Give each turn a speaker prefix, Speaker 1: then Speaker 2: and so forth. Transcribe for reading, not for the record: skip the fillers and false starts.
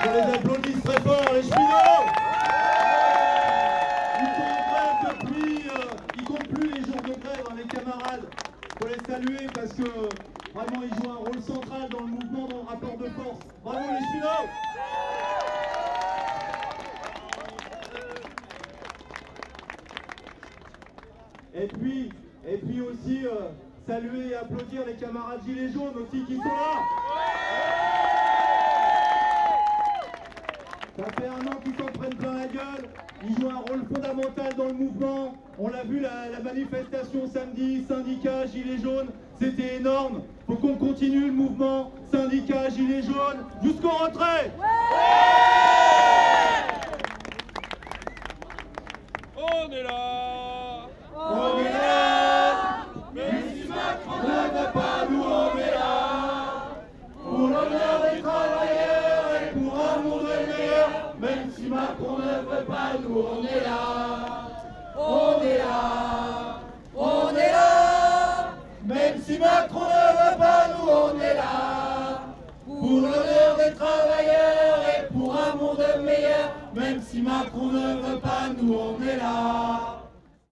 Speaker 1: On les applaudisse très fort, les cheminots. Ils sont en grève depuis, ils comptent plus les jours de grève, hein, les camarades. Il faut les saluer parce que vraiment ils jouent un rôle central dans le mouvement, dans le rapport de force. Bravo les cheminots. Et puis aussi saluer et applaudir les camarades gilets jaunes aussi qui sont là. Ça fait un an qu'ils s'en prennent plein la gueule. Ils jouent un rôle fondamental dans le mouvement. On l'a vu, la manifestation samedi, syndicats, gilets jaunes, c'était énorme. Faut qu'on continue le mouvement, syndicats, gilets jaunes, jusqu'au retrait.
Speaker 2: On est là.
Speaker 1: On est là. Même si Macron ne veut pas, nous on est là. Pour l'honneur des travailleurs et pour un monde meilleur. Même si Macron ne veut pas, nous on est là. On est là. On est là. Même si Macron ne veut pas, nous on est là. Pour l'honneur des travailleurs et pour un monde meilleur. Même si Macron ne veut pas, nous on est là.